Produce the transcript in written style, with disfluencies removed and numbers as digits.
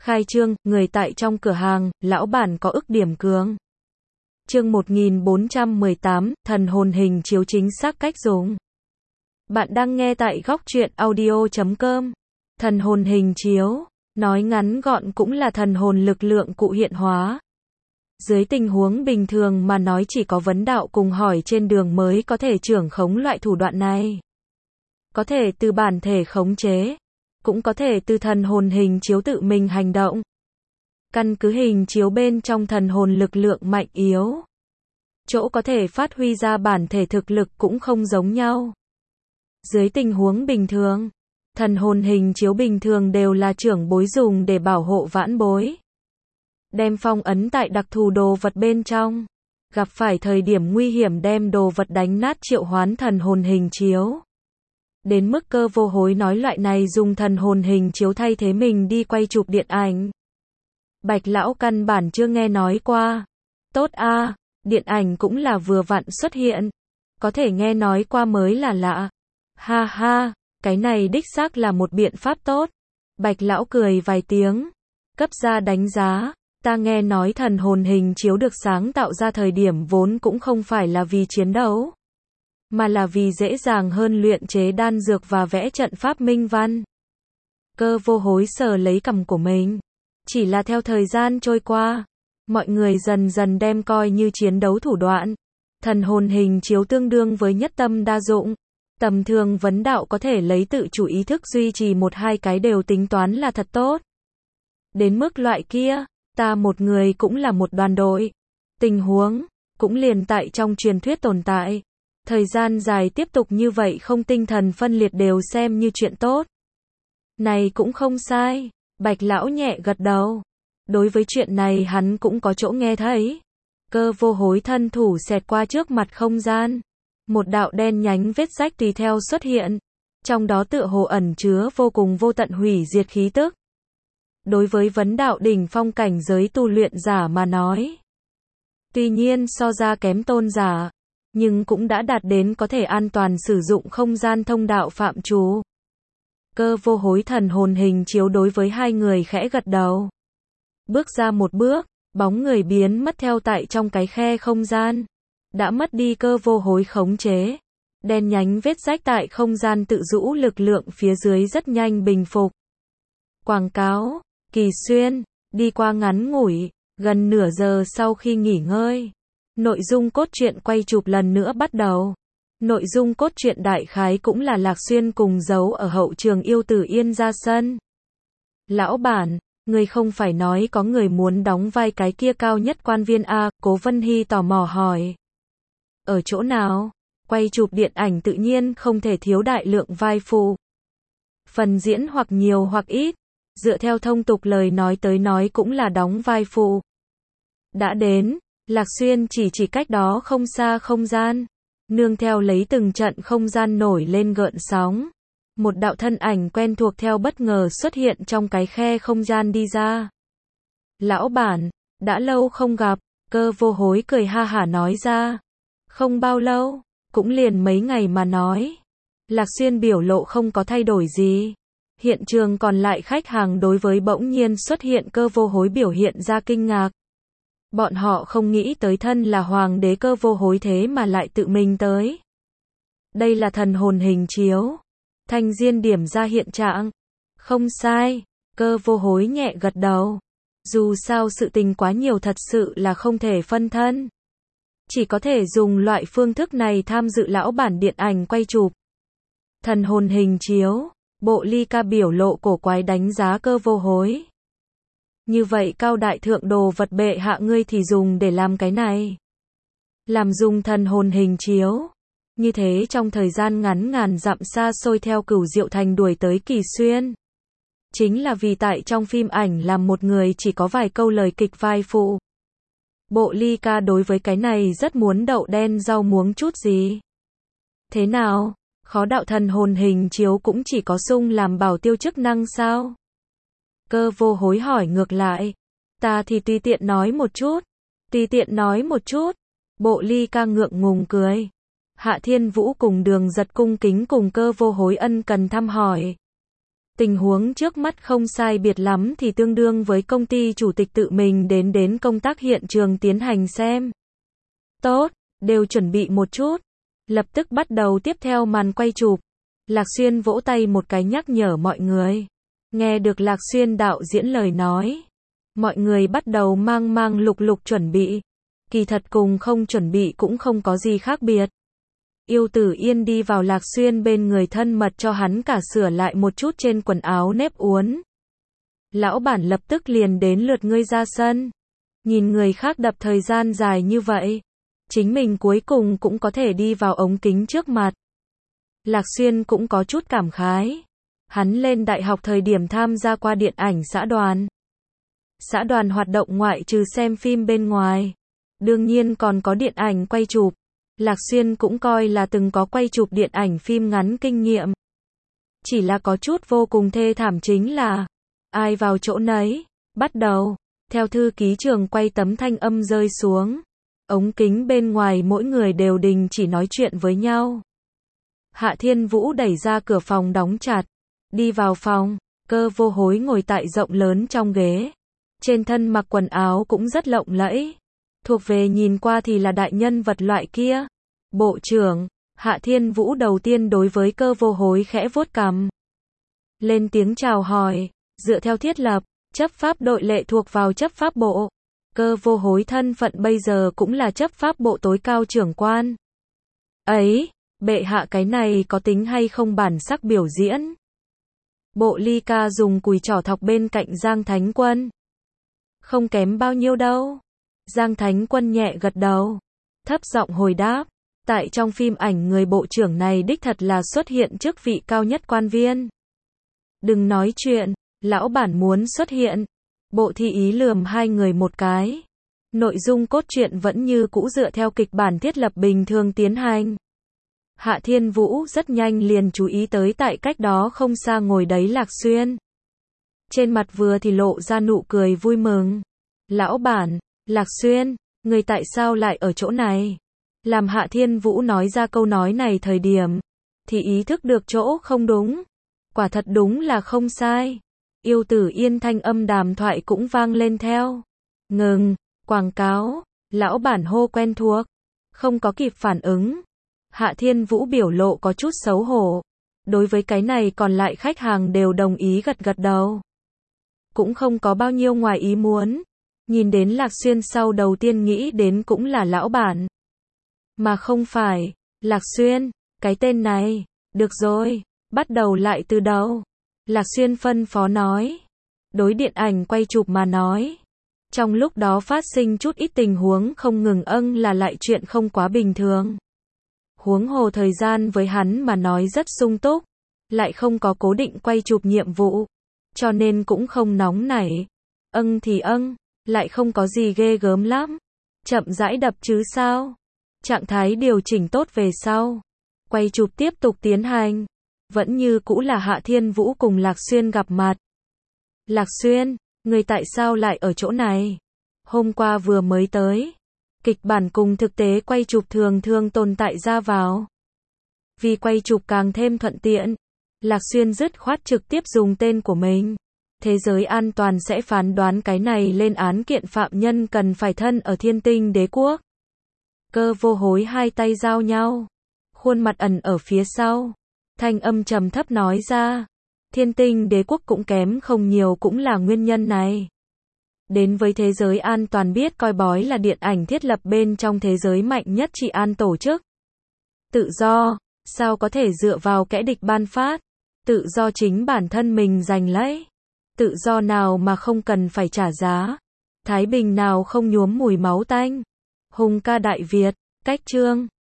Khai trương, người tại trong cửa hàng, lão bản có ức điểm cường. Chương 1418, thần hồn hình chiếu chính xác cách dùng. Bạn đang nghe tại góc truyện audio.com. Thần hồn hình chiếu, nói ngắn gọn cũng là thần hồn lực lượng cụ hiện hóa. Dưới tình huống bình thường mà nói chỉ có vấn đạo cùng hỏi trên đường mới có thể trưởng khống loại thủ đoạn này. Có thể từ bản thể khống chế, cũng có thể từ thần hồn hình chiếu tự mình hành động. Căn cứ hình chiếu bên trong thần hồn lực lượng mạnh yếu, chỗ có thể phát huy ra bản thể thực lực cũng không giống nhau. Dưới tình huống bình thường, thần hồn hình chiếu bình thường đều là trưởng bối dùng để bảo hộ vãn bối. Đem phong ấn tại đặc thù đồ vật bên trong. Gặp phải thời điểm nguy hiểm đem đồ vật đánh nát triệu hoán thần hồn hình chiếu. Đến mức Cơ Vô Hối nói loại này dùng thần hồn hình chiếu thay thế mình đi quay chụp điện ảnh. Bạch lão căn bản chưa nghe nói qua. Tốt a, điện ảnh cũng là vừa vặn xuất hiện. Có thể nghe nói qua mới là lạ. Ha ha, cái này đích xác là một biện pháp tốt. Bạch lão cười vài tiếng. Cấp ra đánh giá. Ta nghe nói thần hồn hình chiếu được sáng tạo ra thời điểm vốn cũng không phải là vì chiến đấu, mà là vì dễ dàng hơn luyện chế đan dược và vẽ trận pháp minh văn. Cơ Vô Hối sờ lấy cằm của mình. Chỉ là theo thời gian trôi qua, mọi người dần dần đem coi như chiến đấu thủ đoạn. Thần hồn hình chiếu tương đương với nhất tâm đa dụng. Tầm thường vấn đạo có thể lấy tự chủ ý thức duy trì một hai cái đều tính toán là thật tốt. Đến mức loại kia, ta một người cũng là một đoàn đội. Tình huống, cũng liền tại trong truyền thuyết tồn tại. Thời gian dài tiếp tục như vậy không tinh thần phân liệt đều xem như chuyện tốt. Này cũng không sai. Bạch lão nhẹ gật đầu. Đối với chuyện này hắn cũng có chỗ nghe thấy. Cơ Vô Hối thân thủ xẹt qua trước mặt không gian. Một đạo đen nhánh vết rách tùy theo xuất hiện. Trong đó tựa hồ ẩn chứa vô cùng vô tận hủy diệt khí tức. Đối với vấn đạo đỉnh phong cảnh giới tu luyện giả mà nói, tuy nhiên so ra kém tôn giả, nhưng cũng đã đạt đến có thể an toàn sử dụng không gian thông đạo phạm trù. Cơ Vô Hối thần hồn hình chiếu đối với hai người khẽ gật đầu. Bước ra một bước, bóng người biến mất theo tại trong cái khe không gian. Đã mất đi Cơ Vô Hối khống chế. Đen nhánh vết rách tại không gian tự rũ lực lượng phía dưới rất nhanh bình phục. Quảng cáo, Kỳ Xuyên, đi qua ngắn ngủi, gần nửa giờ sau khi nghỉ ngơi. Nội dung cốt truyện quay chụp lần nữa bắt đầu. Nội dung cốt truyện đại khái cũng là Lạc Xuyên cùng giấu ở hậu trường yêu Tử Yên ra sân. Lão bản, người không phải nói có người muốn đóng vai cái kia cao nhất quan viên A, Cố Vân Hy tò mò hỏi. Ở chỗ nào? Quay chụp điện ảnh tự nhiên không thể thiếu đại lượng vai phụ. Phần diễn hoặc nhiều hoặc ít. Dựa theo thông tục lời nói tới nói cũng là đóng vai phụ. Đã đến, Lạc Xuyên chỉ cách đó không xa không gian. Nương theo lấy từng trận không gian nổi lên gợn sóng. Một đạo thân ảnh quen thuộc theo bất ngờ xuất hiện trong cái khe không gian đi ra. Lão bản, đã lâu không gặp, Cơ Vô Hối cười ha hả nói ra. Không bao lâu, cũng liền mấy ngày mà nói. Lạc Xuyên biểu lộ không có thay đổi gì. Hiện trường còn lại khách hàng đối với bỗng nhiên xuất hiện Cơ Vô Hối biểu hiện ra kinh ngạc. Bọn họ không nghĩ tới thân là hoàng đế Cơ Vô Hối thế mà lại tự mình tới. Đây là thần hồn hình chiếu. Thanh Diên điểm ra hiện trạng. Không sai, Cơ Vô Hối nhẹ gật đầu. Dù sao sự tình quá nhiều thật sự là không thể phân thân. Chỉ có thể dùng loại phương thức này tham dự lão bản điện ảnh quay chụp. Thần hồn hình chiếu. Bộ Ly Ca biểu lộ cổ quái đánh giá Cơ Vô Hối. Như vậy cao đại thượng đồ vật bệ hạ ngươi thì dùng để làm cái này. Làm dùng thần hồn hình chiếu. Như thế trong thời gian ngắn ngàn dặm xa xôi theo Cửu Diệu Thành đuổi tới Kỳ Xuyên. Chính là vì tại trong phim ảnh làm một người chỉ có vài câu lời kịch vai phụ. Bộ Ly Ca đối với cái này rất muốn đậu đen rau muống chút gì. Thế nào? Khó đạo thần hồn hình chiếu cũng chỉ có sung làm bảo tiêu chức năng sao? Cơ Vô Hối hỏi ngược lại. Ta thì tùy tiện nói một chút. Tùy tiện nói một chút. Bộ Ly Ca ngượng ngùng cười. Hạ Thiên Vũ cùng Đường Giật cung kính cùng Cơ Vô Hối ân cần thăm hỏi. Tình huống trước mắt không sai biệt lắm thì tương đương với công ty chủ tịch tự mình đến công tác hiện trường tiến hành xem. Tốt, đều chuẩn bị một chút. Lập tức bắt đầu tiếp theo màn quay chụp. Lạc Xuyên vỗ tay một cái nhắc nhở mọi người. Nghe được Lạc Xuyên đạo diễn lời nói. Mọi người bắt đầu mang lục lục chuẩn bị. Kỳ thật cùng không chuẩn bị cũng không có gì khác biệt. Yêu Tử Yên đi vào Lạc Xuyên bên người thân mật cho hắn cả sửa lại một chút trên quần áo nếp uốn. Lão bản lập tức liền đến lượt ngươi ra sân. Nhìn người khác đập thời gian dài như vậy. Chính mình cuối cùng cũng có thể đi vào ống kính trước mặt. Lạc Xuyên cũng có chút cảm khái. Hắn lên đại học thời điểm tham gia qua điện ảnh xã đoàn. Xã đoàn hoạt động ngoại trừ xem phim bên ngoài. Đương nhiên còn có điện ảnh quay chụp. Lạc Xuyên cũng coi là từng có quay chụp điện ảnh phim ngắn kinh nghiệm. Chỉ là có chút vô cùng thê thảm chính là ai vào chỗ nấy. Bắt đầu. Theo thư ký trường quay tấm thanh âm rơi xuống. Ống kính bên ngoài mỗi người đều đình chỉ nói chuyện với nhau. Hạ Thiên Vũ đẩy ra cửa phòng đóng chặt. Đi vào phòng. Cơ Vô Hối ngồi tại rộng lớn trong ghế. Trên thân mặc quần áo cũng rất lộng lẫy. Thuộc về nhìn qua thì là đại nhân vật loại kia. Bộ trưởng, Hạ Thiên Vũ đầu tiên đối với Cơ Vô Hối khẽ vuốt cằm. Lên tiếng chào hỏi, dựa theo thiết lập, chấp pháp đội lệ thuộc vào chấp pháp bộ. Cơ Vô Hối thân phận bây giờ cũng là chấp pháp bộ tối cao trưởng quan. Ấy, bệ hạ cái này có tính hay không bản sắc biểu diễn? Bộ Ly Ca dùng cùi trỏ thọc bên cạnh Giang Thánh Quân. Không kém bao nhiêu đâu. Giang Thánh Quân nhẹ gật đầu. Thấp giọng hồi đáp. Tại trong phim ảnh người bộ trưởng này đích thật là xuất hiện chức vị cao nhất quan viên. Đừng nói chuyện, lão bản muốn xuất hiện. Bộ Thi Ý lườm hai người một cái. Nội dung cốt truyện vẫn như cũ dựa theo kịch bản thiết lập bình thường tiến hành. Hạ Thiên Vũ rất nhanh liền chú ý tới tại cách đó không xa ngồi đấy Lạc Xuyên. Trên mặt vừa thì lộ ra nụ cười vui mừng. Lão bản, Lạc Xuyên, người tại sao lại ở chỗ này? Làm Hạ Thiên Vũ nói ra câu nói này thời điểm, thì ý thức được chỗ không đúng. Quả thật đúng là không sai. Yêu Tử Yên thanh âm đàm thoại cũng vang lên theo. Ngừng, quảng cáo, lão bản hô quen thuộc. Không có kịp phản ứng. Hạ Thiên Vũ biểu lộ có chút xấu hổ. Đối với cái này còn lại khách hàng đều đồng ý gật gật đầu. Cũng không có bao nhiêu ngoài ý muốn. Nhìn đến Lạc Xuyên sau đầu tiên nghĩ đến cũng là lão bản. Mà không phải, Lạc Xuyên, cái tên này, được rồi, bắt đầu lại từ đầu. Lạc Xuyên phân phó nói. Đối điện ảnh quay chụp mà nói. Trong lúc đó phát sinh chút ít tình huống không ngừng là lại chuyện không quá bình thường. Huống hồ thời gian với hắn mà nói rất sung túc. Lại không có cố định quay chụp nhiệm vụ. Cho nên cũng không nóng nảy. Thì lại không có gì ghê gớm lắm. Chậm rãi đập chứ sao. Trạng thái điều chỉnh tốt về sau. Quay chụp tiếp tục tiến hành. Vẫn như cũ là Hạ Thiên Vũ cùng Lạc Xuyên gặp mặt. Lạc Xuyên, người tại sao lại ở chỗ này? Hôm qua vừa mới tới. Kịch bản cùng thực tế quay chụp thường tồn tại ra vào. Vì quay chụp càng thêm thuận tiện. Lạc Xuyên dứt khoát trực tiếp dùng tên của mình. Thế giới an toàn sẽ phán đoán cái này lên án kiện phạm nhân cần phải thân ở Thiên Tinh Đế Quốc. Cơ Vô Hối hai tay giao nhau. Khuôn mặt ẩn ở phía sau. Thanh âm trầm thấp nói ra. Thiên Tinh Đế Quốc cũng kém không nhiều cũng là nguyên nhân này. Đến với thế giới an toàn biết coi bói là điện ảnh thiết lập bên trong thế giới mạnh nhất trị an tổ chức. Tự do, sao có thể dựa vào kẻ địch ban phát? Tự do chính bản thân mình giành lấy. Tự do nào mà không cần phải trả giá? Thái bình nào không nhuốm mùi máu tanh? Hùng ca Đại Việt, cách chương